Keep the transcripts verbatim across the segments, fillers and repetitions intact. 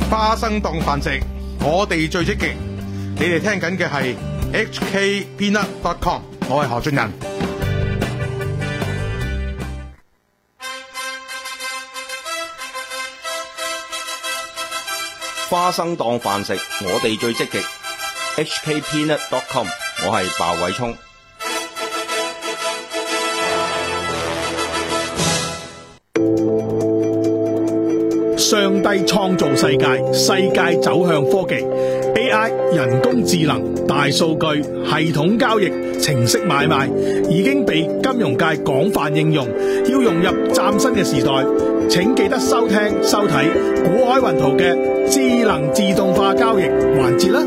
花生檔飯食，我哋最積極。你哋聽緊嘅係 H K Peanut dot com， 我係何俊仁。 花生檔飯食，我哋最積極。H K Peanut dot com， 我係鮑偉聰。 上帝創造世界，世界走向科技 A I 人工智能、大數據、系統交易、程式買賣已經被金融界廣泛應用。要融入嶄新嘅時代，請記得收聽收睇股海雲圖嘅智能自動化交易環節啦。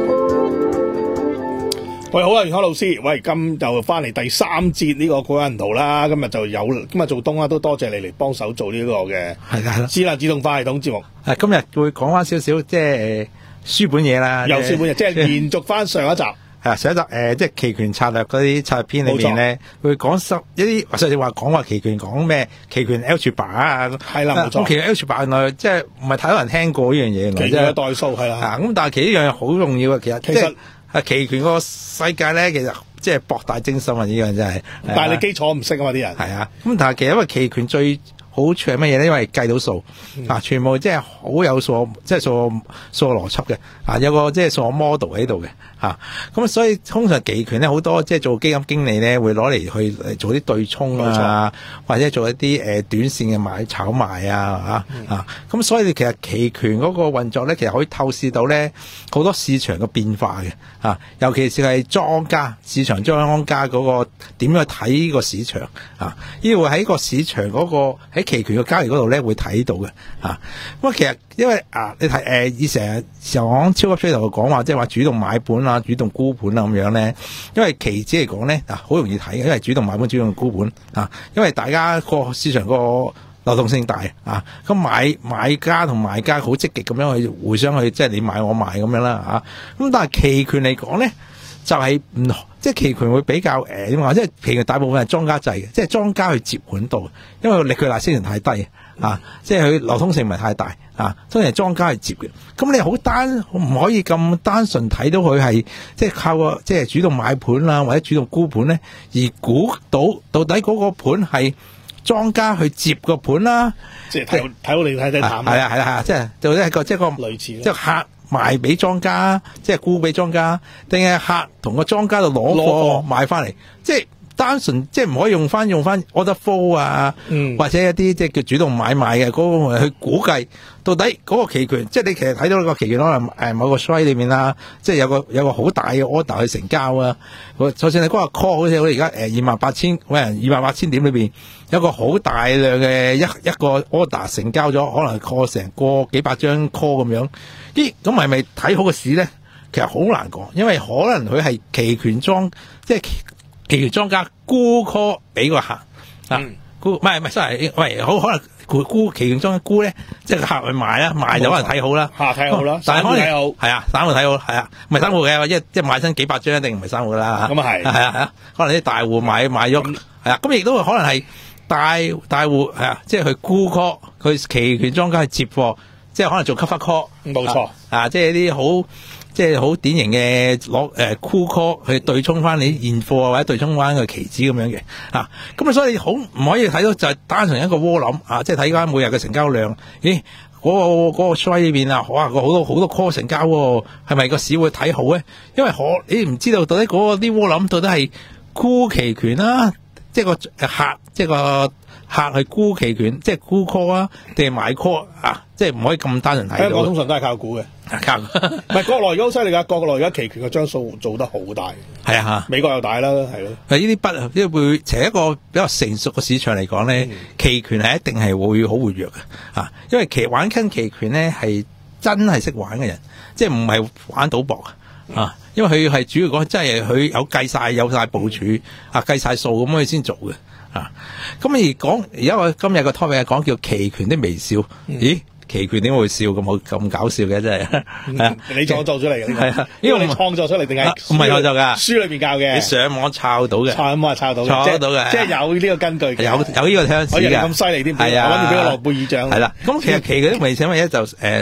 喂，好啊，袁海老師，喂，今就翻嚟第三節呢個股海雲圖啦。今日就有今日做東啦，都多謝你嚟幫手做呢個嘅係啦， 智能自動化系統節目。 誒，今日會講翻少少即係書本嘢啦， 又書本嘢，即係延續翻上一集。 係啊，上一集誒，即係期權策略嗰啲策略篇裏面咧，會講十一啲，或者你話講話期權講咩？期權 algebra 啊， 係啦，冇錯。 咁期權 algebra 原來即係唔係太多人聽過呢樣嘢， 期權嘅代數係啦。 啊，咁但係其實呢樣嘢好重要嘅，其實其實啊，期權個世界咧，其實即係博大精深啊！呢樣真係。 但係你基礎唔識啊嘛，啲人。 係啊，咁但係其實因為期權最好處係乜嘢咧？因為計到數、嗯、啊，全部即係好有數，即係數數邏輯嘅啊，有個即係數 model 喺度嘅嚇。咁、啊、所以通常期權咧，好多即係做基金經理咧，會攞嚟去做啲對沖啊，或者做一啲誒、呃、短線嘅買炒賣啊嚇、嗯、啊。咁所以其實期權嗰個運作咧，其實可以透視到咧好多市場嘅變化嘅啊，尤其是係莊家市場莊家嗰個點樣去睇呢個市場啊，呢個喺個市場嗰、嗰個喺期權嘅交易嗰度咧會睇到嘅啊，咁啊其實因為啊你睇誒以成時候講超級 trader 講話，即係話主動買盤啊、主動沽盤啊咁樣咧，因為期指嚟講咧啊好容易睇嘅，因為主動買盤、主動沽盤啊，因為大家個市場個流動性大啊，咁買買家同賣家好積極咁樣去互相去即係你買我賣咁樣啦啊，咁但係期權嚟講咧就係、是、唔即係期權會比較誒點講，即係期權大部分係莊家制嘅，即係莊家去接盤度，因為力佢大升太低啊，即係佢流通性唔係太大啊，通常係莊家去接嘅。咁你好單唔可以咁單純睇到佢係即係靠個即係主動買盤啦，或者主動沽盤咧，而估到到底嗰個盤係莊家去接個盤啦， 即係睇睇好你睇睇淡。 係啊係啊係啊，即係到底係個即係個類似， 即係客賣俾莊家，即係沽俾莊家，定係客同個莊家度攞貨買翻嚟，即係單純即係唔可以用翻用翻 order flow 啊、嗯，或者一啲即係叫主動買賣嘅嗰個去估計到底嗰個期權，即係你其實睇到個期權可能誒某個 strike 裏面啦，即係有個有個好大嘅 order 去成交啊，就算你嗰個 call 好似我而家誒二萬八千喂二萬八千點裏邊有個好大量嘅一一個 order 成交咗，可能 call 成個幾百張 call 咁樣，咦咁係咪睇好個市咧？其實好難講，因為可能佢係期權莊即係期權莊家沽 call 俾個客啊，沽唔係唔係 sorry，喂好可能沽沽期權莊家沽咧，即係個客去買啦，買就可能睇好啦， 嚇睇好啦， 但係可能睇好係啊，散戶睇好係啊，唔係散戶嘅，一一買親幾百張一定唔係散戶啦， 咁啊係係啊係啊，可能啲大戶買買咗係啊，咁亦都可能係大大戶係啊，即係去沽 call 佢期權莊家去接貨，即係可能做 cover call， 冇錯啊，即係啲好。即係好典型嘅攞誒沽 call 去對沖翻你現貨或者對沖翻個期指咁樣嘅啊，咁啊所以好唔可以睇到就係單純一個窩諗啊，即係睇翻每日嘅成交量，咦嗰、那個嗰、那個 strike 裏邊啊，哇個好多好多 call 成交喎，係咪個市會睇好咧？因為可你唔知道到底嗰個啲窩諗到底係沽期權啦、啊，即係個客即係個客去沽期權，即係沽 call 啊，定係買 call 啊？即係唔可以咁單純睇到。 香港通常都係靠估嘅， 靠唔係國內而家好犀利㗎，國內而家期權嘅張數做得好大。係啊嚇， 美國又大啦，係咯。 呢啲不呢啲會成一個比較成熟嘅市場嚟講咧，期權係一定係會好活躍嘅啊，因為期玩緊期權咧係真係識玩嘅人，即係唔係玩賭博啊，因為佢係主要講真係佢有計晒有晒部署啊，計晒數咁佢先做嘅啊。咁而講而家我今日個 topic 係講叫期權的微笑，嗯、咦？期權點會笑咁好咁搞笑嘅真係，係、嗯、啊！ 你創造出嚟嘅係啊？呢個你創作出嚟定係唔係創作㗎？書裏邊教嘅， 你上網抄到嘅， 抄咁啊抄到， 抄到嘅， 即係有呢個根據嘅， 有有呢個聽史嘅， 咁犀利添， 係啊！ 我諗住俾個諾貝爾獎。 係啦，咁其實期權的微笑乜嘢就誒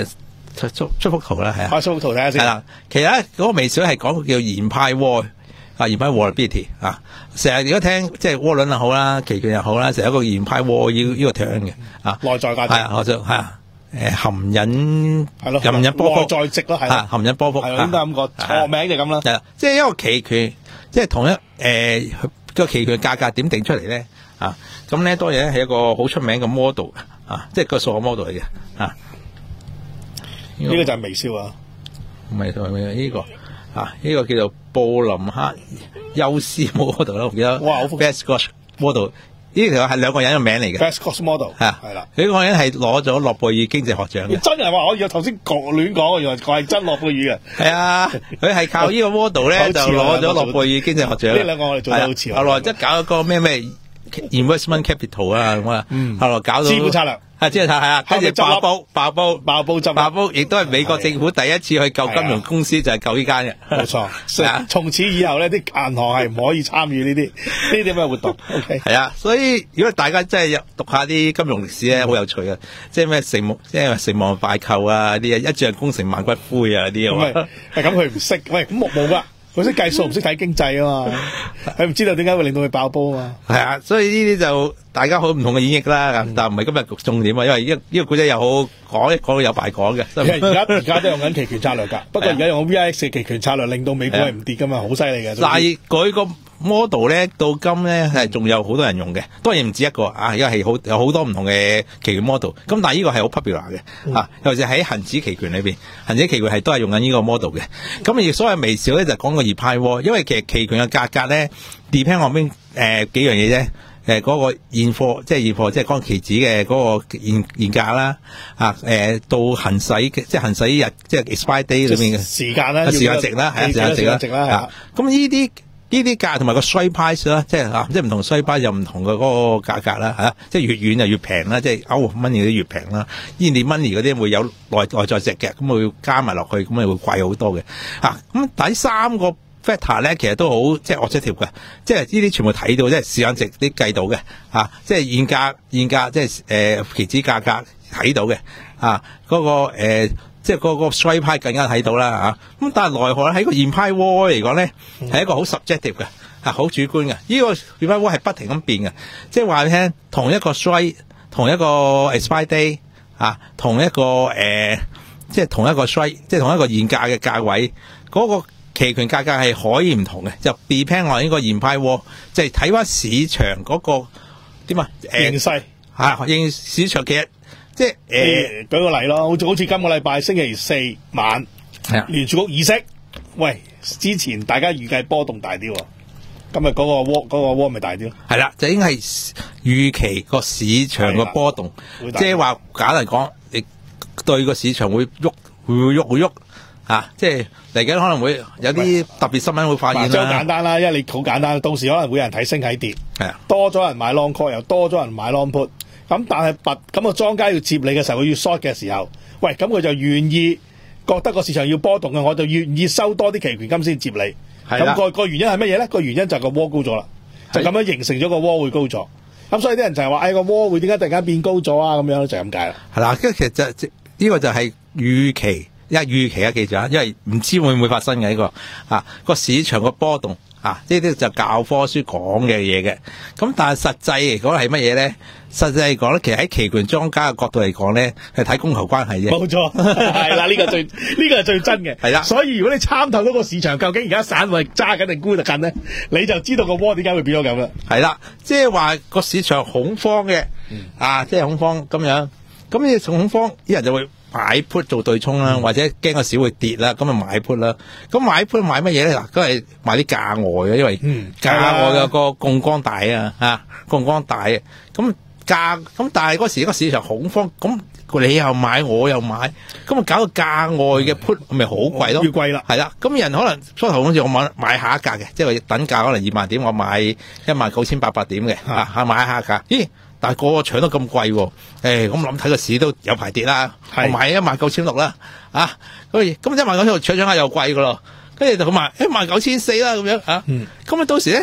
出出出幅圖啦，係啊， 開幅圖睇下先。 係啦，其實咧嗰個微小係講叫研派窩啊，研派 vulnerability 啊，成日如果聽即係渦輪又好啦，期權又好啦，成日一個研派窩要呢個 term 嘅啊， 內在價值係啊，我就係啊，誒含隱係咯， 含隱波幅內在值咯，係啊，含隱波幅係應該咁講，錯名就咁啦。 係啦，即係一個期權，即係同一誒個期權價格點定出嚟咧啊？咁咧當然咧係一個好出名嘅 model 啊，即係個數學 model 嚟嘅啊。 呢個就係微笑啊， 唔係同埋呢個啊，呢個叫做布林克優斯 model 啦，我記得。 哇好複雜 Best model 呢條係兩個人嘅名嚟嘅。 Best cost model 係啊， 係啦。 呢個人係攞咗諾貝爾經濟學獎嘅。 真係話我以為頭先講亂講，原來佢係真諾貝爾嘅。 係啊，佢係靠呢個 model 咧就攞咗諾貝爾經濟學獎。 呢兩個我哋做得好似。 後來即係搞一個咩咩 investment capital 啊咁啊，後來搞到資本策略。 係資本策略係啊，跟住爆煲爆煲爆煲針爆煲，亦都係美國政府第一次去救金融公司，就係救呢間嘅。 冇錯，從此以後呢啲銀行係唔可以參與呢啲呢啲咩活動。OK， 係啊，所以如果大家真係有讀下啲金融歷史咧，好有趣啊！即係咩成木，即係成王敗寇啊啲啊，一將功成萬骨灰啊啲啊。 係咁，佢唔識，喂咁冇冇噶。佢識計數唔識睇經濟啊嘛，佢唔知道點解會令到佢爆煲啊嘛。 係啊，所以呢啲就大家好唔同嘅演繹啦，嗯、但唔係今日重點啊，因為呢呢個古仔又好講，講到有排講嘅。 其實而家而家都用緊期權策略㗎，不過而家用 V I X 嘅期權策略令到美股係唔跌㗎嘛，好犀利嘅。 但係佢個 model 咧到今咧係仲有好多人用嘅，當然唔止一個啊，而家係好有好多唔同嘅期權 model。咁但係呢個係好 popular 嘅、嗯、啊，尤其是喺恒指期權裏邊，恒指期權係都係用緊呢個 model 嘅。咁而所謂微笑咧就講個二派窩，因為其實期權嘅價格咧 depend on 邊誒幾樣嘢啫。誒嗰個現貨即係現貨即係講期指嘅嗰個現現價啦，啊誒到行使嘅即係行使日即係 expire day 裏面嘅時間啦， 時間值啦，係啊時間值啦，係咁呢啲呢啲價同埋個 strike price 啦，即係啊即係唔同 strike price 有唔同嘅嗰個價格啦，係啊即係越遠就越平啦，即係 out of money 嗰啲越平啦 in the money 嗰啲會有內內在值嘅，咁會加埋落去，咁咪會貴好多嘅，啊咁第三個factor 咧，其實都好即係 objective 嘅，即係呢啲全部睇到，即係時間值啲計到嘅，啊，即係現價現價即係誒、呃、期指價格睇到嘅，啊，嗰、那個誒、呃、即係嗰個 strike price 更加睇到啦，啊，咁但係奈何咧喺個現派窩嚟講咧，係一個好 subjective 嘅，啊，好主觀嘅，呢、這個現派窩係不停咁變嘅，即係話你聽同一個 strike 同一個 expire day 啊，同一個誒、呃、即係同一個 strike 即係同一個現價嘅價位嗰、那個。期權價格係可以唔同嘅，就 depend on 呢個現派窩，就係睇翻市場嗰、那個點啊？ 形勢嚇，形市場其實即係誒、呃， 舉個例咯，好似好似今個禮拜星期四晚，係啊，聯儲局議息，喂，之前大家預計波動大啲喎，今日嗰個窩嗰、那個窩咪大啲咯， 係啦，就已經係預期個市場個波動，即係話簡單嚟講，你對個市場會喐，會喐會喐。啊，即係嚟緊可能會有啲特別新聞會發現啦。 即係好簡單啦，因為你好簡單，到時可能會有人睇升睇跌，係啊，多咗人買 long call，又多咗人買 long put。咁但係拔咁個莊家要接你嘅時候，佢要 short 嘅時候，喂，咁佢就願意覺得個市場要波動嘅，我就願意收多啲期權金先接你。咁、那個個原因係乜嘢咧？個原因就係個窩高咗啦，就咁樣形成咗個窩會高咗。咁所以啲人就係話，哎，個窩會點解突然間變高咗啊？咁樣就係咁解啦。係啦， 跟住其實就呢、這個就係預期。一預期啊，記住啊，因為唔知會唔會發生嘅呢、這個啊個市場個波動啊，呢啲就教科書講嘅嘢嘅。咁但係實際嚟講係乜嘢咧？實際嚟講咧，其實喺期權莊家嘅角度嚟講咧，係睇供求關係啫。冇錯，係啦，呢、這個最呢、這個係最真嘅。係啦，所以如果你參透到個市場究竟而家散戶揸緊定沽緊咧，你就知道個窩點解會變咗咁啦。係啦，即係話個市場恐慌嘅、嗯，啊，即、就、係、是、恐慌咁樣。咁你從恐慌，啲人就會買 put 做對沖啦、嗯，或者驚個市會跌啦，咁就買 put 啦。咁買 put 買乜嘢咧？嗱，都係買啲價外嘅，因為價外嘅個槓桿大啊，嚇槓桿大啊。咁價咁，但係嗰時個市場恐慌，咁你又買我又買，咁啊搞到價外嘅 put 咪好貴咯，越貴啦。係啦，咁人可能初頭好似我買買下一格嘅，即係等價可能二萬點，我買一萬九千八百點嘅，嚇、啊、買下一格。咦？但係個個搶得咁貴喎，誒咁諗睇個市都有排跌啦，我買一萬九千六啦，啊，咁咁一萬九千六搶搶下又貴噶咯，跟住就咁賣一萬九千四啦咁樣啊，咁、嗯、啊到時咧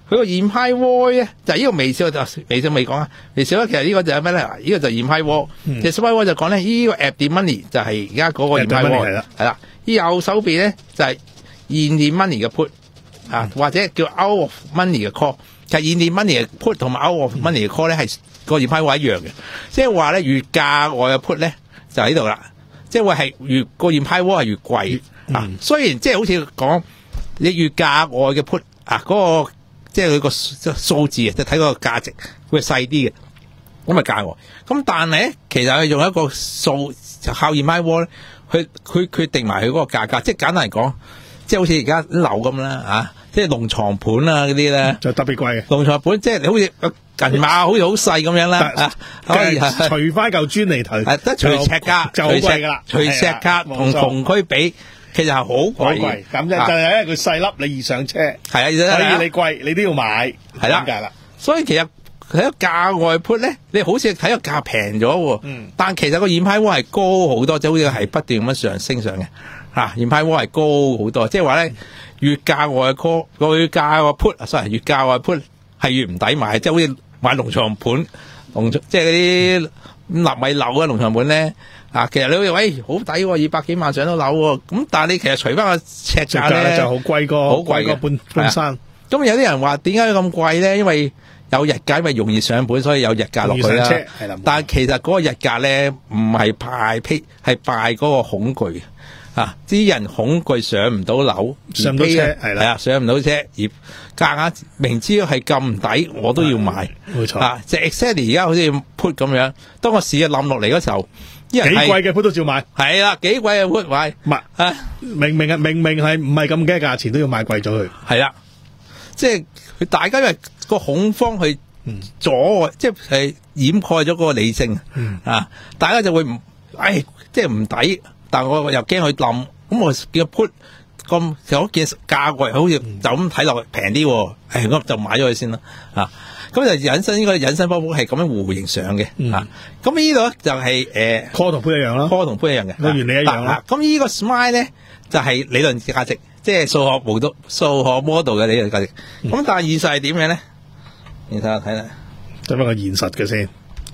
佢個 implied vol 咧就係呢個微笑就微笑未講啊，微笑咧其實呢個就係咩咧？呢個就 implied vol，其實 implied vol 就講咧呢個 at the money 就係而家嗰個 implied vol 係啦， 係啦。呢右手邊咧就係 in the money 嘅 put 啊，或者叫 out of money 嘅 call。其實 in the money 嘅 put 同埋 out of money 嘅 call 咧係個 implied vol 一樣嘅，即係話咧越價外嘅 put 咧就喺度啦，即係話係越個 implied vol 係越貴啊。雖然即係好似講你越價外嘅 put 啊嗰個。即係佢個數字啊，即係睇個價值會細啲嘅，咁咪價外。咁但係咧，其實佢用一個數靠 implied vol 咧，佢佢決定埋佢嗰個價格。即係簡單嚟講，即係好似而家樓咁啦，啊，即係農床盤啊嗰啲咧， 就特別貴嘅農床盤，即係你好似近碼好似好細咁樣啦，啊，可以除翻嚿磚嚟睇， 得除尺價就好貴㗎啦， 除尺價同同區比。其實係好貴嘅， 咁就就係因為佢細粒，你易上車， 係啊，所以你貴你都要買， 係啦，啦。所以其實睇個價外 put 咧，你好似睇個價平咗喎，嗯，但其實個 implied vol 係高好多，即係好似係不斷咁樣上升上嘅，嚇 implied vol 係高好多，即係話咧越價外 call 個越價外 put，sorry 越價外 put 係越唔抵買，即係好似買農場盤，農即係嗰啲納米樓嘅農場盤咧。啊，其實你會喂好抵喎，二百幾萬上到樓喎，咁但係你其實除翻個尺價咧就好貴過， 好貴過半半山。 咁有啲人話點解咁貴咧？因為有日價，因為容易上本，所以有日價落去啦。但係其實嗰個日價咧唔係派批，係敗嗰個恐懼啊！啲人恐懼上唔到樓， 上唔到車係啦， 係啊，上唔到車而夾硬明知係咁唔抵，我都要買。 冇錯啊，即係 exactly 而家好似 put 咁樣，當個市一冧落嚟嗰時候。 幾貴嘅 put 都照買， 係啦，幾貴嘅 put 買， 唔係啊，明明係明明係唔係咁嘅價錢都要買貴咗佢， 係啦，即係佢大家因為個恐慌去阻礙，即係掩蓋咗嗰個理性、嗯、啊，大家就會唔，唉，即係唔抵，但我又驚佢冧，咁我叫 put 咁有件價貴，好似就咁睇落平啲，誒、哎，咁就買咗佢先啦，啊。咁就引申呢個引申波幅係咁樣互形上嘅、嗯、啊！咁呢度咧就係、是、誒 call 同 put 一樣啦 ，call 同 put 一樣嘅， 個原理一樣啦。 咁呢個 smile 咧就係、是、理論價值，即係數學模都數學 model 嘅理論價值。咁、嗯、但係現實係點樣咧？你睇下睇啦， 睇翻個現實嘅先。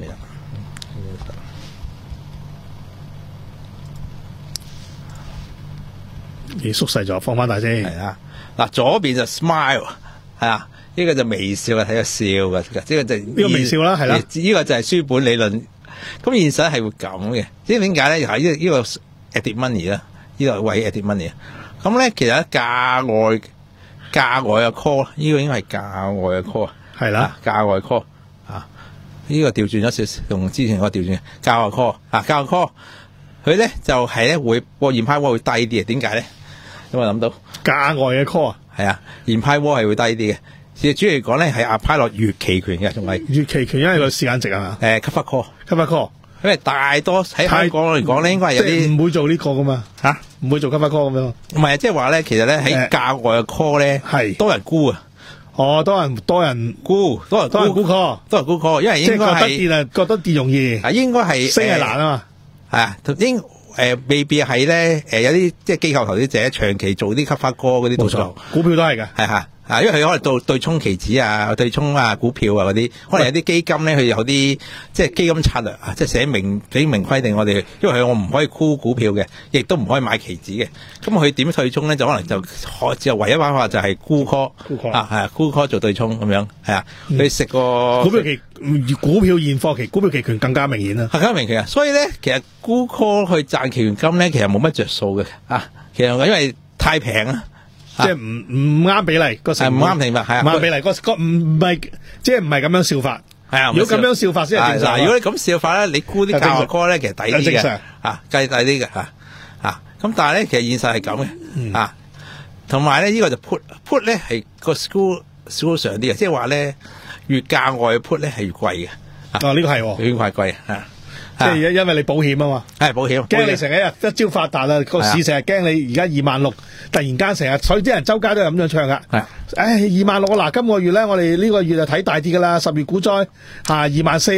你縮細咗，放翻大先。 係啊，嗱左邊就 smile 係啊。呢、這個就微笑啊，睇個笑嘅，呢、這個就呢、 這個微笑啦，係啦， 呢、這個就係書本理論。咁現實係會咁嘅，即係點解咧？係呢呢個 at the money 啦，呢個位 at the money。咁咧其實價外價外嘅 call， 呢個應該係價外嘅 call， 係啦，價外 call 啊，呢、這個調轉咗少少，同之前個調轉價外 call 啊，價外 call， 佢咧就係、是、咧會個 implied vol 會低啲嘅，點解咧？有冇諗到價外嘅 call 啊？ 係啊 implied vol 係會低啲嘅。其實主要嚟講咧，係 apply 落月期權嘅，仲係月期權，因為個時間值係嘛？ 誒 cover call，cover call， 因為大多喺香港嚟講咧，應該係有啲唔會做呢個噶嘛嚇，唔會做 cover call 咁樣。 唔係，即係話咧，其實咧喺價外嘅 call 咧係多人沽啊。 哦，多人多人沽，多人多人沽 call， 多人沽 call，因為應該係覺得跌啊，覺得跌容易。啊，應該係升係難啊嘛。係啊，應誒未必係咧誒有啲即係機構投資者長期做啲 cover call 嗰啲動作，股票都係㗎，係嚇。啊，因為佢可能對對沖期指啊、對沖啊股票啊嗰啲，可能有啲基金咧，佢有啲即係基金策略啊，即係寫明寫明規定我哋，因為佢我唔可以沽股票嘅，亦都唔可以買期指嘅。咁佢點退沖咧？就可能就只有唯一辦法就係沽 call， 沽 call 啊，係啊，沽 call 做對沖咁樣，係啊，佢食個股票期股票現貨期股票期權更加明顯啦，更加明顯啊！所以咧，其實沽 call 去賺期權金咧，其實冇乜着數嘅啊，其實因為太平啊。即係唔唔啱比例個成本，唔啱平白，係啊，唔啱比例個個唔係即係唔係咁樣笑法，係啊。如果咁樣笑法先係正常。嗱，如果你咁笑法咧，你估啲價外 call 咧，其實抵啲嘅，啊，計抵啲嘅嚇嚇。咁但係咧，其實現實係咁嘅，啊，同埋咧呢個就 put put 咧係個 school school 上啲嘅，即係話咧越價外 put 咧係越貴嘅。哦，呢個係越貴貴啊。即係因為你保險啊嘛，係保險，驚你成日一朝發達啦，個市成日驚你而家二萬六，突然間成日，所以啲人周街都係咁樣唱噶。係，唉，二萬六嗱，今個月咧，我哋呢個月就睇大啲噶啦，十月股災吓二萬四啦，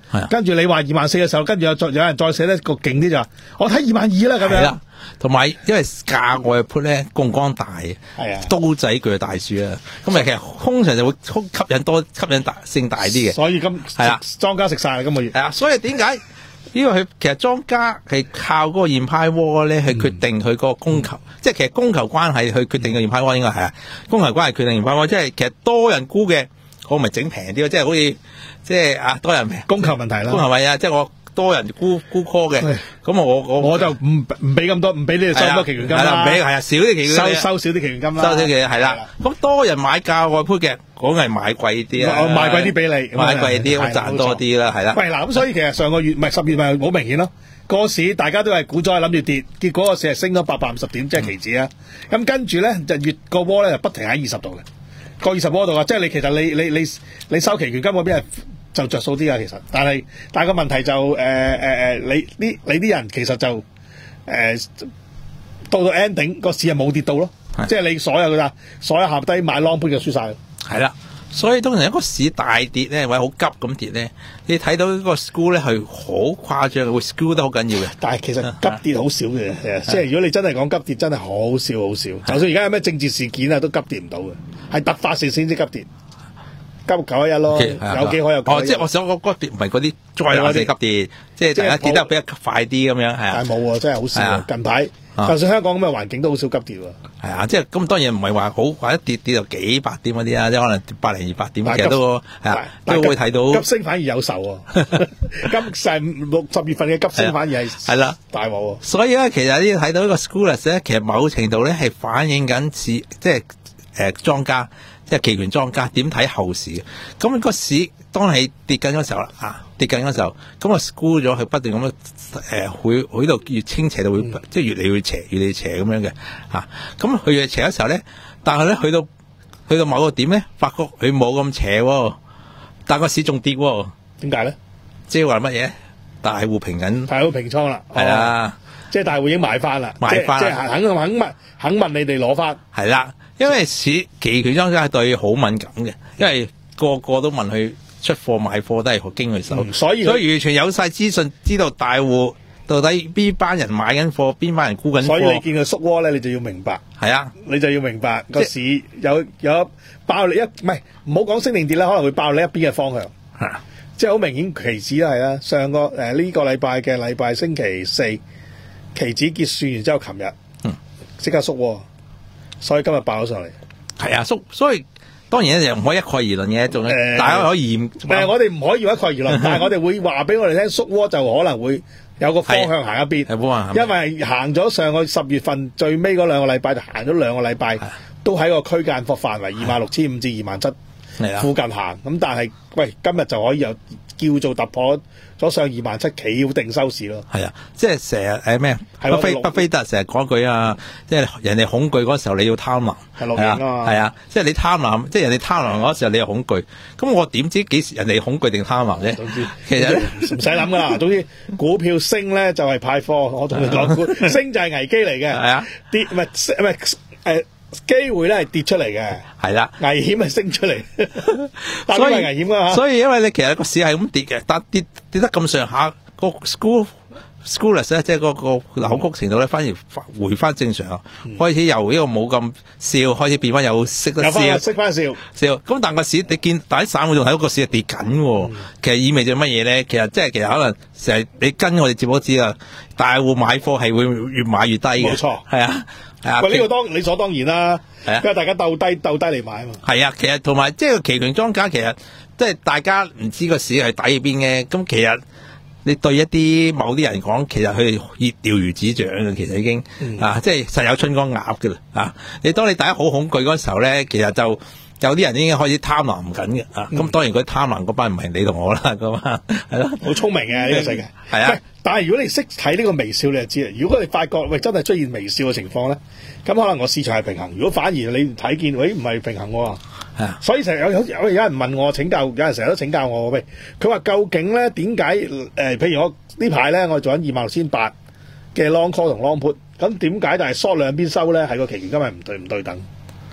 係啊跟住你話二萬四嘅時候，跟住有再有人再寫得個勁啲就話，我睇二萬二啦咁樣。 係啦，同埋因為價外嘅 put 咧槓桿大， 係啊， 刀仔鋸大樹啊，咁啊其實通常就會吸引多吸引大性大啲嘅。 所以今係啊莊家食晒啦今個月。 係啊，所以點解？因為佢其實莊家係靠嗰個現派窩咧，去決定佢個供求，嗯、即係其實供求關係去決定個現派窩應該係啊，供求關係決定現派窩，即係其實多人沽嘅，我咪整平啲咯，即係好似即係啊多人平供求問題啦， 供求係咪啊？即係我多人沽沽 call 嘅，咁我我我就唔唔俾咁多，唔俾你哋收咁多期權金啦， 唔俾係啊少啲期權收收少啲期權金啦， 收少啲期係啦。咁多人買價外 put 嘅，講係買貴啲啊， 我賣貴啲俾你， 買貴啲咁賺多啲啦，係啦。 喂嗱，咁所以其實上個月唔係十月咪好明顯咯。個市大家都係估咗係諗住跌，結果個市係升咗八百五十點，即係期指啊。咁跟住咧就月個窩咧就不停喺二十度嘅，個二十窩度啊，即係你其實你你你你收期權金嗰邊係就着數啲啊，其實。但係但係個問題就誒誒誒，你啲你啲人其實就誒、呃、到到 ending 個市係冇跌到咯，即係你所有㗎，所有下低買 long put 就輸晒。係啦。所以通常一個市大跌咧，或者好急咁跌咧，你睇到呢個 school 咧係好誇張，會 school 得好緊要嘅。 但係其實急跌好少嘅，即係如果你真係講急跌，真係好少好少。就算而家有咩政治事件啊，都急跌唔到嘅，係突發性先至急跌，急九一一咯，有幾可有九一一。 哦，即係我想講急跌唔係嗰啲災難性急跌，即係大家跌得比較快啲咁樣，係啊。 但係冇喎，真係好少。近排就算香港咁嘅環境都好少急跌喎。 係啊，即係咁當然唔係話好話一跌跌到幾百點嗰啲啊，即係可能百零二百點，其實都係啊，都會睇到急升反而有仇喎。今成六十月份嘅急升反而係係啦大鑊喎。 所以咧，其實呢睇到呢個 Schoolers 咧，其實某程度咧係反映緊市，即係誒莊家，即係期權莊家點睇後市嘅。咁個市當係跌緊嗰時候啦，啊跌緊嗰時候，咁啊 School 咗佢不斷咁樣誒，會喺度越傾斜到會，嗯、即係越嚟越斜，越嚟越斜咁樣嘅嚇。咁佢越斜嘅時候咧，但係咧去到去到某個點咧，發覺佢冇咁斜喎，但個市仲跌喎。點解咧？即係話乜嘢？大戶平緊， 大戶平倉啦，係啦，哦，即係大戶已經買翻啦，買翻，即係肯肯問肯問你哋攞翻， 係啦，因為市期權莊家係對好敏感嘅，因為個個都問佢出貨買貨都係好經佢手， 嗯，所以所以完全有晒資訊，知道大戶到底邊班人買緊貨，邊班人沽緊貨。 所以你見佢縮窩咧，你就要明白， 係啊， 你就要明白個市有有爆你一唔係唔好講升定跌啦，可能會爆你一邊嘅方向。 啊即係好明顯，期指都係啦。上個誒呢、呃這個禮拜嘅禮拜星期四，期指結算完之後，琴日即刻縮喎，所以今日爆咗上嚟。 係啊，縮，所以當然咧就唔可以一概而論嘅，仲、呃、大家可以驗。 誒、呃，我哋唔可以一概而論，但係我哋會話俾我哋聽，縮窩就可能會有個方向行一邊。因為行咗上個十月份最尾嗰兩個禮拜，就行咗兩個禮拜，都喺個區間範圍二萬六千五至二萬七。附近行咁，但係喂，今日就可以有叫做突破咗上二萬七，企好定收市咯。係啊，即係成日誒咩？巴菲巴菲特成日講句啊，即係人哋恐懼嗰時候你要貪婪，係錄影啊嘛。係啊，即係你貪婪，即係人哋貪婪嗰時候你又恐懼。咁我點知幾時人哋恐懼定貪婪啫？總之，其實唔使諗噶啦。總之股票升咧就係派貨，我同你講，升就係危機嚟嘅。係啊，跌唔係唔係誒。機會咧係跌出嚟嘅，係啦，危險係升出嚟，所以危險噶。 所以因為你其實個市係咁跌嘅，但跌跌得咁上下，個 school schoolers 咧，即係嗰個扭曲程度咧，反而回翻正常，嗯、開始由呢個冇咁笑，開始變翻有識得笑， 識翻笑笑。咁但個市你見，但啲散戶仲睇到個市係跌緊喎，嗯、其實意味住乜嘢咧？其實即係其實可能成日你跟我哋節目都知啊，大戶買貨係會越買越低嘅，冇錯，係啊。 喂，呢、這個當理所當然啦，係啊，因為大家鬥低鬥低嚟買啊嘛。係啊， 其實同埋即係期權莊家，其實即係大家唔知個市係底喺邊嘅。咁其實你對一啲某啲人講，其實佢哋熱釣魚指掌嘅，其實已經、嗯、啊，即係實有春江鴨嘅啦。啊，你當你大家好恐懼嗰時候咧，其實就有啲人已經開始貪婪緊嘅啊。咁、嗯、當然佢貪婪嗰班唔係你同我啦，咁啊，係咯， 好聰明嘅呢、這個世界，係啊。但係如果你識睇呢個微笑，你就知啦。如果你發覺喂真係出現微笑嘅情況咧，咁可能個市場係平衡。如果反而你睇見，喂唔係平衡喎，係啊。所以成日有有有人問我請教，有人成日都請教我，喂，佢話究竟咧點解誒？譬如我呢排咧，我做緊二萬六千八嘅 long call 同 long put，咁點解但係 short 兩邊收咧？係個期權今日唔對唔對等？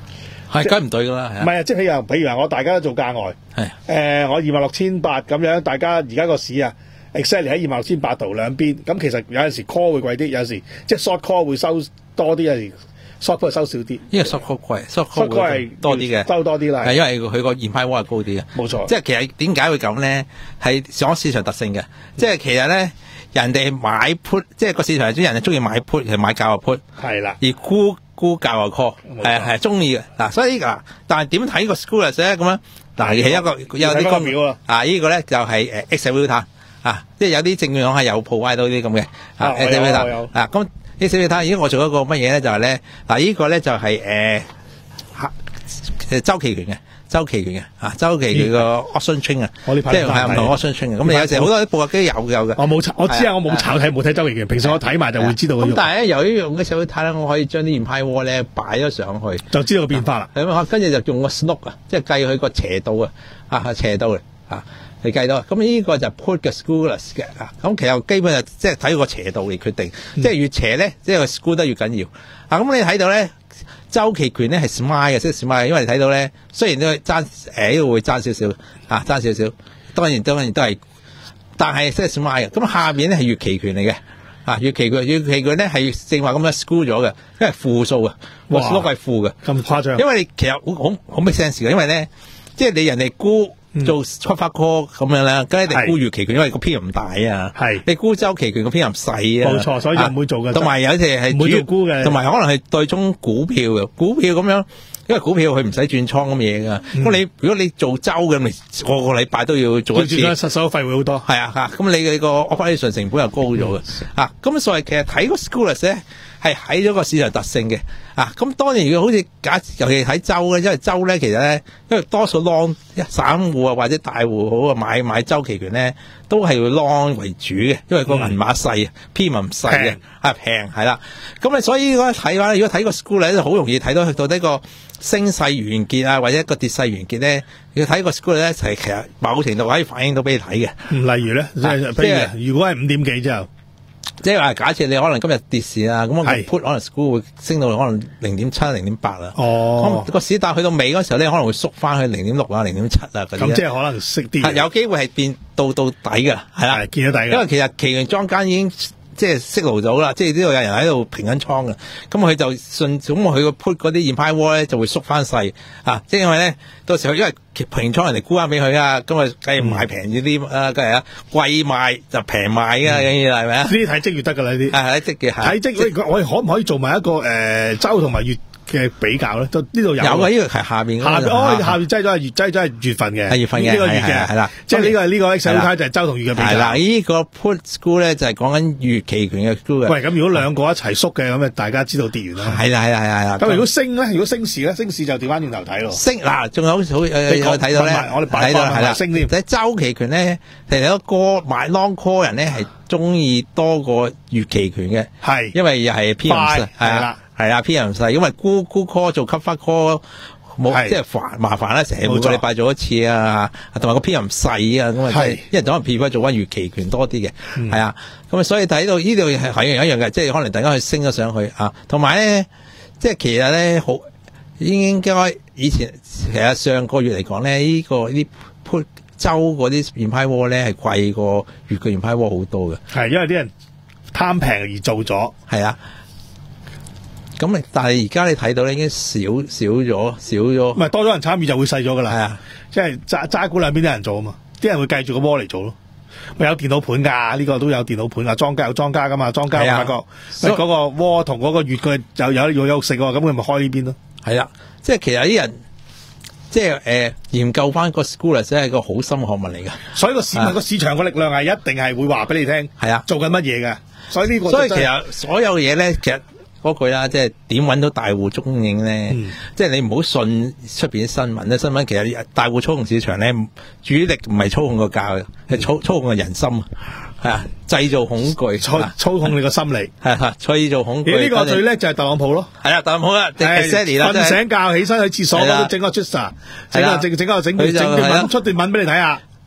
係梗唔對噶啦，係啊唔係啊，即係譬如譬如話我大家都做價外， 係誒我二萬六千八咁樣，大家而家個市啊 exactly 喺二萬六千八度兩邊，咁其實有陣時 call 會貴啲，有陣時即係 short call 會收多啲，有陣時 short call 收少啲。 呢個 short call 貴 short call 係多啲嘅， 收多啲啦。 係因為佢個現派窩係高啲嘅， 冇錯。 即係其實點解會咁咧？係講市場特性嘅，即係其實咧人哋買 put， 即係個市場係啲人係中意買 put 係買價個 put， 係啦， 而沽沽價個 call 係係中意嘅嗱，所以嗱，但係點睇個 scholars 咧咁樣嗱，係一個有啲表啊，呢個咧就係誒 executor 啊，即係有啲證券行係有 provide 到啲咁嘅啊 executor 啊咁。呢小你睇，而家我做一個乜嘢咧？就係、是、咧，嗱，呢個咧就係誒誒周期權嘅，周期權嘅啊，周期權個 option chain 啊，即係係唔同 option chain 嘅。咁你有時好多啲報價機有有嘅。 我冇查，我知啊，我冇炒睇，冇睇周期權。平時我睇埋就會知道。 咁但係咧，由於用嘅小你睇咧，我可以將啲現派窩咧擺咗上去， 就知道個變化啦。 係啊，跟住就用個 slope 啊，即係計佢個斜度啊，啊斜度嘅啊。你計到，咁呢個就 put 嘅 scholars 嘅啊，咁其實基本上即係睇個斜度嚟決定，嗯、即係越斜咧，即係個 school 得越緊要。啊，咁你睇到咧，周期權咧係 smart 嘅，即係 smart，因為你睇到咧，雖然都爭誒呢度會爭少少啊，爭少少，當然當然都係，但係即係 smart 嘅。咁下面咧係月期權嚟嘅，啊月期權月期權咧係正話咁樣 school 咗嘅，因為負數啊，個 slope 係負嘅， 咁誇張。 因為你其實好好好 make sense 嘅，因為咧，即係你人哋估。做 cover call 咁樣咧，梗係一定沽月期權，因為個 P 唔大啊。係你沽周期權個 P 唔細啊。冇錯，所以就唔會做嘅。同埋有啲係唔會做沽嘅，同埋可能係對沖股票嘅股票咁樣，因為股票佢唔使轉倉咁嘢噶。咁、嗯、你如果你做周嘅，咪個個禮拜都要做一次。轉倉失手費會好多。係啊，嚇咁你嘅個 operation 成本又高咗嘅。啊，咁所以其實睇個 scholars 咧係喺咗個市場特性嘅。啊，咁當然如果好似假，尤其睇周咧，因為周咧其實咧，因為多數 long 散戶啊或者大戶好啊買買周期權咧，都係要 long 為主嘅，因為個銀碼細啊 ，P 唔細嘅，係平係啦。咁你所以如果睇話，如果睇個 school 咧，好容易睇到到底個升勢完結啊，或者一個跌勢完結咧，要睇個 school 咧，就係其實某程度可以反映到俾你睇嘅。例如咧，即係譬如如果係五點幾之後。即係話假設你可能今日跌市啦，咁我 put 可能 school 會升到可能零點七、零點八啦。哦，個市但去到尾嗰時候咧，可能會縮翻去零點六啊、零點七啊嗰啲。咁即係可能識啲。係有機會係變到到底㗎，係啦，見到底㗎。因為其實期權莊間已經即係息路咗啦，即係呢度有人喺度平緊倉嘅，咁佢就順咁佢個 put 嗰啲現派窩咧就會縮翻細啊！即係因為咧到時候因為平倉人哋沽翻俾佢啊，咁啊梗係買平咗啲啊，梗係啊貴賣就平賣㗎，梗係係咪啊？呢啲睇積月得㗎啦，呢啲係睇積嘅睇積。我哋可唔可以做埋一個誒周同埋月嘅比較咧？都呢度有有啊！呢個係下邊下邊哦，下邊擠咗係月擠咗係月份嘅，係月份嘅呢個月嘅係啦，即係呢個呢個 Excel 卡就係周同月嘅比較。係啦，呢個 put school 咧就係講緊月期權嘅 school 嘅。喂，咁如果兩個一齊縮嘅，咁啊大家知道跌完啦。係啦係啦係啦。咁如果升咧，如果升市咧，升市就調翻轉頭睇咯。升嗱，仲有好好誒，我睇到咧，我哋擺翻係啦，升添。睇周期權咧，其實個 call 買 long call 人咧係中意多過月期權嘅，係因為又係 P 唔細係啦。係啊 ，P 唔細，因為沽沽 call 做 cover call 冇即係煩麻煩啦，成日每個禮拜做一次啊，同埋個 P 唔細啊，咁啊即係，因為可能 P 做翻月期權多啲嘅，係啊，咁啊所以睇到呢度係係一樣嘅，即係可能大家去升咗上去啊，同埋咧，即係其實咧好應該以前其實上個月嚟講咧，呢、這個呢啲 put 周嗰啲現派窩咧係貴過月嘅現派窩好多嘅，係因為啲人貪平而做咗，係啊。咁但係而家你睇到咧，已經少少咗，少咗。唔係多咗人參與就會細咗噶啦。係啊，即係揸揸股兩邊啲人做啊嘛，啲人會計住個窩嚟做咯。咪有電腦盤㗎，呢、這個都有電腦盤㗎，莊家有莊家㗎嘛，莊家發覺嗰個窩同嗰個月佢有有有有食喎，咁佢咪開呢邊咯。係啊，即係其實啲人即係誒、呃、研究翻個 scholars 係個好深嘅學問嚟㗎。所以個市民個市場個力量係一定係會話俾你聽。係啊，做緊乜嘢㗎？所以呢個所以其實所有嘢咧，其實。嗰句啦，即係點揾到大戶蹤影咧？嗯、即係你唔好信出邊啲新聞咧。新聞其實大戶操控市場咧，主力唔係操控個價嘅，係操操控個人心，係啊，製造恐懼，操操控你個心理，係啊，製造恐懼。呢個最叻就係特朗普咯，係啊，特朗普啦，瞓醒覺起身去廁所嗰度整個 Twitter，整個整整個整整段文出段文俾你睇下。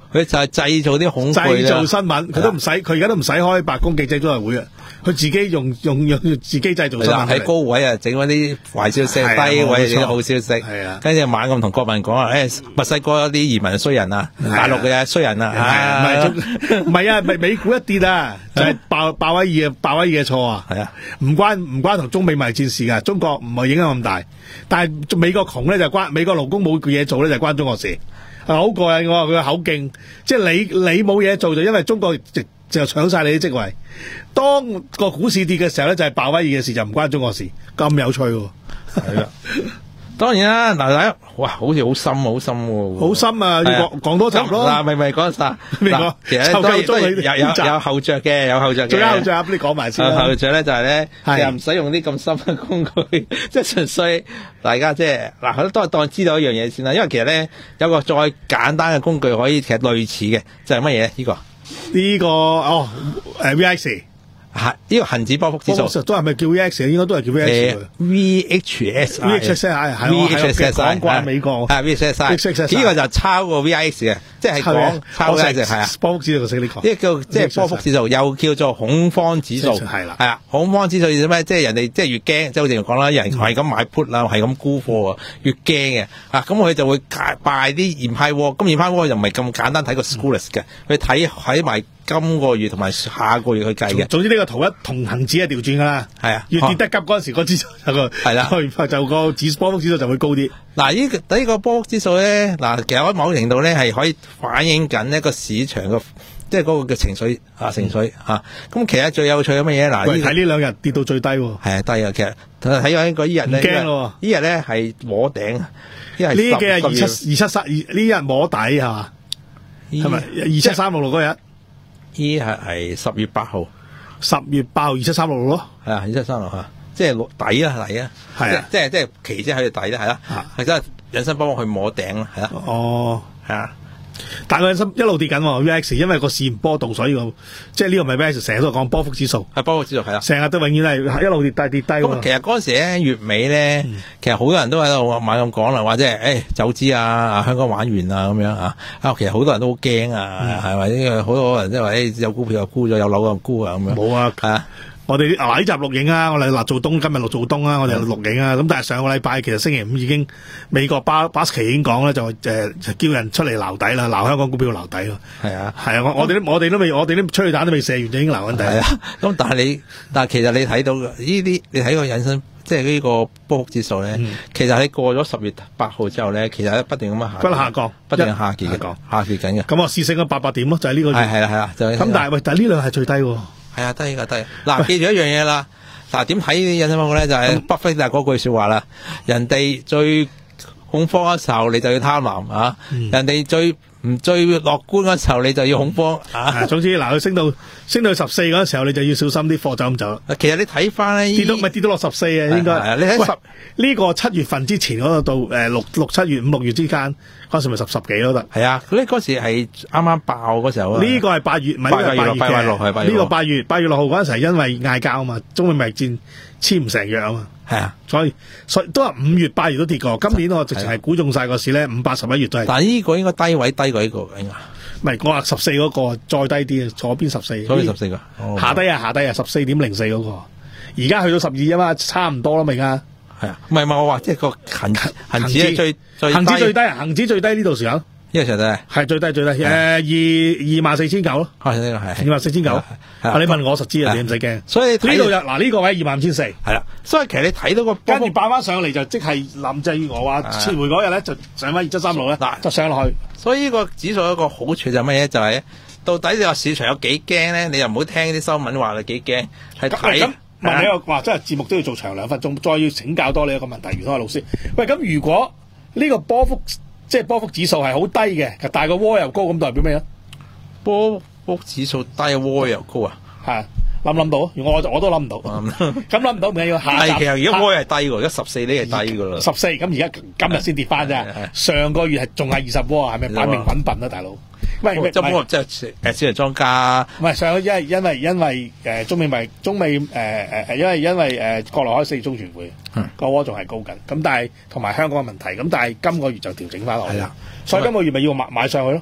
佢就係製造啲恐懼製造啦。 新聞，佢都唔使，佢而家都唔使開白宮記者招待會啊，佢自己用用用自己製造新聞喺高位啊，整嗰啲壞消息， 係啊低位整啲冇錯好消息， 係啊跟住猛咁同國民講啊，誒墨西哥啲移民係衰人啊， 係啊大陸嘅衰人啊， 係啊，唔係中唔係啊，美美股一跌啊，就係鮑鮑威爾嘅鮑威爾嘅錯啊， 係啊， 唔關唔關同中美貿易戰事㗎，中國唔係影響咁大，但係美國窮咧就關美國勞工冇嘢做咧就關中國事，啊好過癮喎，佢嘅口徑，即係你你冇嘢做就因為中國就就搶晒你啲職位，當個股市跌嘅時候咧就係鮑威爾嘅事，就唔關中國事，咁有趣喎， 係啦。當然啦，嗱大家哇，好似好深好深喎， 好深啊， 係啊要講講多集咁嗱， 咯， 咪咪講晒。 未講嗱其實湊夠都係都係鐘你有有呢集有後着嘅，有後着嘅。 最後最後你講埋先啦後，着咧就係咧，其係實唔使用啲咁深嘅工具，即係純粹大家即係嗱，都係當知道一樣嘢先啦。因為其實咧有個再簡單嘅工具可以其實類似嘅，就係乜嘢？呢個呢個哦誒 V I X。 係呢個恒指波幅指數。 實都係咪叫 V X？應該都係叫 V X 誒 V H S I V H S I 係 V H S I 講慣美國係 V H S I， V H S I 呢個就抄過 V I X 嘅，即係講抄 V I X 係啊。 波幅指數就識呢個， 呢個叫即係波幅指數，又叫做恐慌指數， 係啦係啊，恐慌指數係咩？即係人哋即係越驚，即係好似講啦，有人係咁買 put 啦，係咁沽貨啊，越驚嘅啊，咁佢就會拜啲研派喎，咁研派喎又唔係咁簡單睇個 schools 嘅，佢睇喺埋今個月同埋下個月去計嘅。 總之呢個圖一同恒指係調轉㗎啦， 係啊越跌得急嗰陣時，個指數就個係啦就個指波幅指數就會高啲。 嗱，呢個呢個波幅指數咧，嗱，其實喺某程度咧係可以反映緊一個市場嘅，即係嗰個嘅情緒啊，情緒啊。咁其實最有趣嘅乜嘢？嗱， 喂， 呢個睇呢兩日跌到最低喎， 係啊，低啊，其實睇咗呢個呢日咧， 唔驚咯呢日咧係摸頂啊，呢日呢幾日二七十二七三二呢日摸底係嘛？ 月係咪二七三六六嗰日？ 呢日係十月八號， 十月爆二七三六六咯， 係啊，二七三六嚇，即係落底啊，底啊， 係啊即係即係期即係喺度底啦，係啦啊， 係真係引申幫我去摸頂啦，係啦， 哦。 係啊。 但係佢一路跌緊喎 V X，因為個市唔波動，所以個即係呢個咪 V X 成日都講波幅指數， 係波幅指數係啦。 成日都永遠係一路跌低跌低喎。 咁其實嗰陣時咧，月尾咧，其實好多人都喺度猛咁講啦，或者係誒走資啊，啊香港玩完啊咁樣啊，啊其實好多人都好驚啊，係咪？因為好多人即係話誒有股票又沽咗，有樓又沽啊咁樣。 冇啊， 係啊， 我哋嗱呢集錄影啊，我哋嗱做東，今日錄做東啊，我哋錄影啊。咁但係上個禮拜其實星期五已經美國巴巴斯奇已經講咧，就誒、呃、就叫人出嚟撈底啦，撈香港股票撈底咯。 係啊。 係啊，我我哋都我哋都未，我哋啲催淚彈都未射完就已經撈緊底啦。 係啊，咁但係你，但係其實你睇到呢啲，你睇個引申，即係呢個波幅指數咧， 嗯其實你過咗十月八號之後咧，其實咧不斷咁樣下不斷下降不斷下跌嘅一下降， 下跌緊嘅。 咁我試升咗八百點咯，就係、是、呢個月。 係係啦係啦，就係咁但係喂，但係呢兩係最低喎。 係啊，低㗎低。嗱，記住一樣嘢啦。嗱，點睇呢啲引申報告咧？就係巴菲特嗰句説話啦。人哋最恐慌嘅時候，你就要貪婪啊！ 嗯人哋最唔最樂觀嘅時候，你就要恐慌啊！ 啊，總之嗱，佢升到升到十四嗰陣時候，你就要小心啲貨就咁走啦。 其實你睇翻咧， 跌到咪跌到落十四啊，應該。 係係你睇十喂呢個七月份之前嗰度到誒六六七月五六月之間嗰時咪十十幾咯得。 係啊，嗰嗰時係啱啱爆嗰時候啊。 呢個係八月，唔係呢個係八月八月八月六係八月嘅。呢六個八月八月六號嗰陣時係因為嗌交啊嘛，中美貿易戰簽唔成約啊嘛， 係啊。 所以所以都係五月八月都跌過。今年我直情係估中晒個市咧，五八十一月都係。 但係呢個應該低位低過呢個應該。 唔係我話十四嗰個再低啲啊，左邊十四。 所以十四個。哦下低啊下低啊，十四點零四嗰個。而家去到十二啊嘛，差唔多啦，咪而家。 係啊，唔係唔係，我話即係個恒恒指係最最恒指最低低啊，恒指最低呢度時候呢個時候咧。 係最低最低，誒二二萬四千九咯， 啊，呢個係二萬四千九。 係啊，你問我實知啊， 係你唔使驚。 所以你睇呢度有嗱呢個位二萬五千四， 係啦，所以其實你睇到個波跟住幅， 爆翻上嚟就即係林鄭月娥話撤回嗰日咧就上翻二七三六咧， 嗱就上落去。 所以呢個指數有一個好處就係乜嘢？就係到底你話市場有幾驚咧？你又唔好聽啲新聞話你幾驚，係睇咁問你一個話，真係節目都要做長兩分鐘，再要請教多你一個問題，袁開老師。喂，咁如果呢個波幅即係波幅指數係好低嘅，但係個窩又高，咁代表咩啊？ 波幅指數低，窩又高啊！ 係諗唔諗到？我我都諗唔到。咁諗唔到唔緊要，下集係其實而家窩係低喎，而家十四呢係低㗎啦。 十四，咁而家今日先跌翻啫係係。 上個月係仲係二十窩，係咪擺明揾笨啊，大佬？喂，喂即係唔係波即係誒小人莊家唔係上，因為因為因為誒中美咪中美誒誒誒，因為因為誒國內開四月中全會嗯個窩仲係高緊，咁但係同埋香港嘅問題，咁但係今個月就調整翻落去係啦， 所以今個月咪要買買上去咯。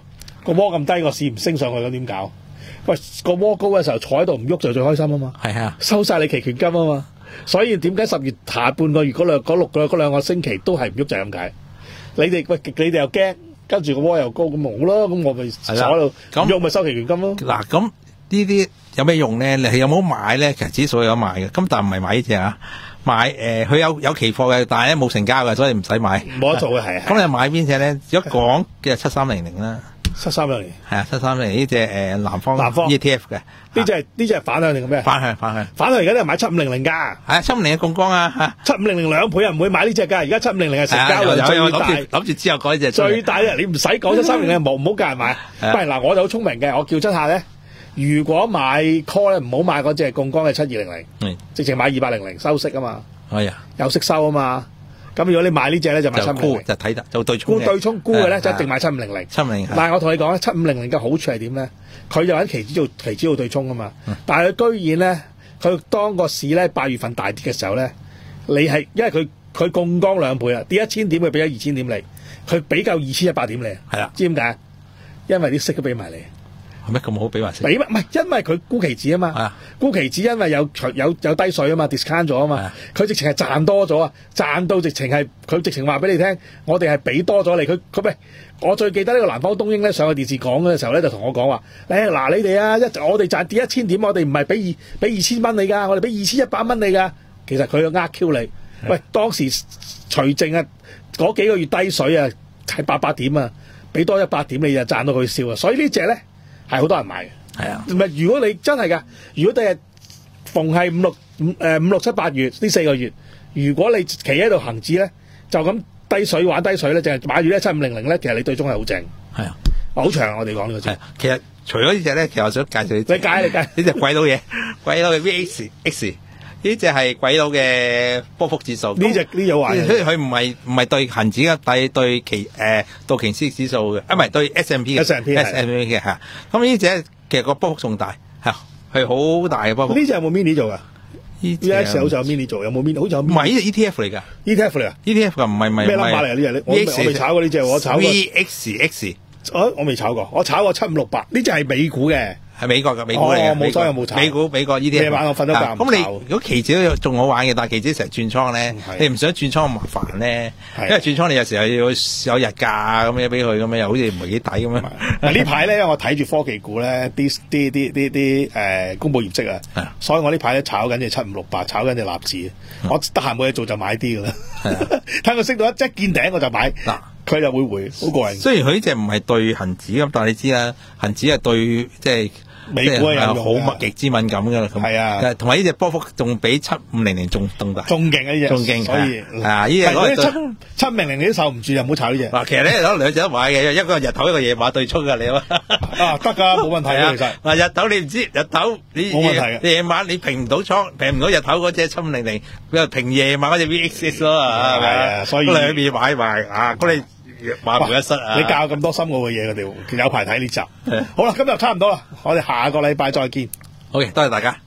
個窩咁低，個市唔升上去咁點搞？喂，個窩高嘅時候坐喺度唔喐就最開心啊嘛！ 係啊， 收晒你期權金啊嘛！所以點解十月下半個月嗰兩嗰六個嗰兩個星期都係唔喐就係咁解？你哋喂，你哋又驚，跟住個窩又高，咁冇咯，咁我咪坐喺度唔喐咪收期權金咯。 嗱，咁呢啲有咩用咧？你係有冇買咧？其實指數有買嘅，咁但唔係買呢隻啊，買誒佢、呃、有有期貨嘅，但係咧冇成交嘅，所以唔使買， 冇得做嘅係。 咁你買邊隻咧？如果講嘅七三零零啦。 七三零零係啊，七三零呢隻誒南方南方 E T F 嘅， 呢隻係呢隻係反向定係咩？ 反向反向反向而家都係買七五零零㗎， 係啊，七五零嘅槓桿啊， 七五零零兩倍人唔會買呢隻㗎，而家七五零零係成交量最大， 諗住之後改隻最大嘅，你唔使講七三零零冇，唔好教人買。喂，嗱，我就好聰明嘅，我叫出下咧，如果買 call 咧，唔好買嗰隻槓桿嘅七二零零，直情買二八零零收息啊嘛， 係啊， 有息收啊嘛。咁如果你買呢隻咧，就買七五零零， 就睇得就對沖沽對沖沽嘅咧，就一定買七五零零。 七五零， 但係我同你講咧，七五零零嘅好處係點咧？佢就喺期指做期指做對沖啊嘛。嗯、但係佢居然咧，佢當個市咧八月份大跌嘅時候咧，你係因為佢佢槓桿兩倍啊，跌一千點佢俾咗二千點你，佢俾夠二千一百點你，係啦，知點解？因為啲息都俾埋你。 係咩咁好俾埋息？ 俾唔係因為佢沽期指啊嘛，沽期指因為有有有低水啊嘛 ，discount 咗啊嘛，佢直情係賺多咗啊，賺到直情係佢直情話俾你聽，我哋係俾多咗你，佢佢喂，我最記得呢個南方東英咧上去電視講嘅時候咧，就同我講話，誒嗱你哋啊，一我哋賺跌一千點，我哋唔係俾二俾二千蚊你㗎，我哋俾二千一百蚊你㗎，其實佢要呃 Q 你，喂當時除淨啊嗰幾個月低水啊係八百點啊，俾多一百點你就賺到佢笑啊，所以呢隻咧。係好多人買嘅，係啊，唔係如果你真係㗎，如果第日逢係五六五誒五六七八月呢四個月，如果你企喺度恆指咧，就咁低水玩低水咧，淨係買住咧七五零零咧，其實你對中係好正，係啊，好長啊！我哋講呢個字。其實除咗呢隻咧，其實我想介紹你介你介呢隻鬼佬嘢，鬼佬嘅 V X X 呢隻係鬼佬嘅波幅指數。呢隻呢有玩，佢唔係唔係對恆指嘅，但係對期誒道瓊斯指數嘅，啊唔係對 S and P 嘅 S and P 嘅嚇。咁呢隻其實個波幅仲大係係好大嘅波幅。呢隻有冇 mini 做㗎？呢隻好似有 mini 做，有冇 mini？好似有 mini。唔係呢隻 E T F 嚟㗎 ，E T F 嚟㗎 ，E T F 㗎，唔係唔係咩 number 嚟㗎？呢隻我我未炒過呢隻，我炒過 V X X。我我未炒過，我炒過七五六八，呢隻係美股嘅。係美國嘅美股嚟嘅，冇所有冇炒。美股美國呢啲夜晚我瞓得覺。咁你如果期指仲好玩嘅，但係期指成日轉倉咧，你唔想轉倉咁麻煩咧，因為轉倉你有時候要有日價咁樣俾佢咁樣，又好似唔係幾抵咁樣。嗱呢排咧，我睇住科技股咧，啲啲啲啲啲誒公佈業績啊，所以我呢排咧炒緊隻七五六八，炒緊隻納指。我得閒冇嘢做就買啲噶啦，睇佢升到一即係見頂我就買。嗱，佢就會回，好過癮。雖然佢呢隻唔係對恆指咁，但係你知啦，恆指係對即係。美股係好極之敏感噶啦，係啊，同埋呢隻波幅仲比七五零零仲更大，仲勁啊呢隻，仲勁，所以係啊，呢隻攞七七五零零你都受唔住，就唔好炒呢隻。嗱，其實咧攞兩隻都買嘅，一個日頭一個夜晚對沖噶你啊，啊得噶，冇問題啊，其實嗱日頭你唔知日頭你冇問題嘅，夜晚你平唔到倉，平唔到日頭嗰隻七五零零，佢平夜晚嗰隻 V X S 咯，係咪啊？所以兩邊買埋啊，咁你。萬無一失啊！你教咁多深奧嘅嘢，我哋有排睇呢集。好啦，今日差唔多啦，我哋下個禮拜再見。好嘅，多謝大家。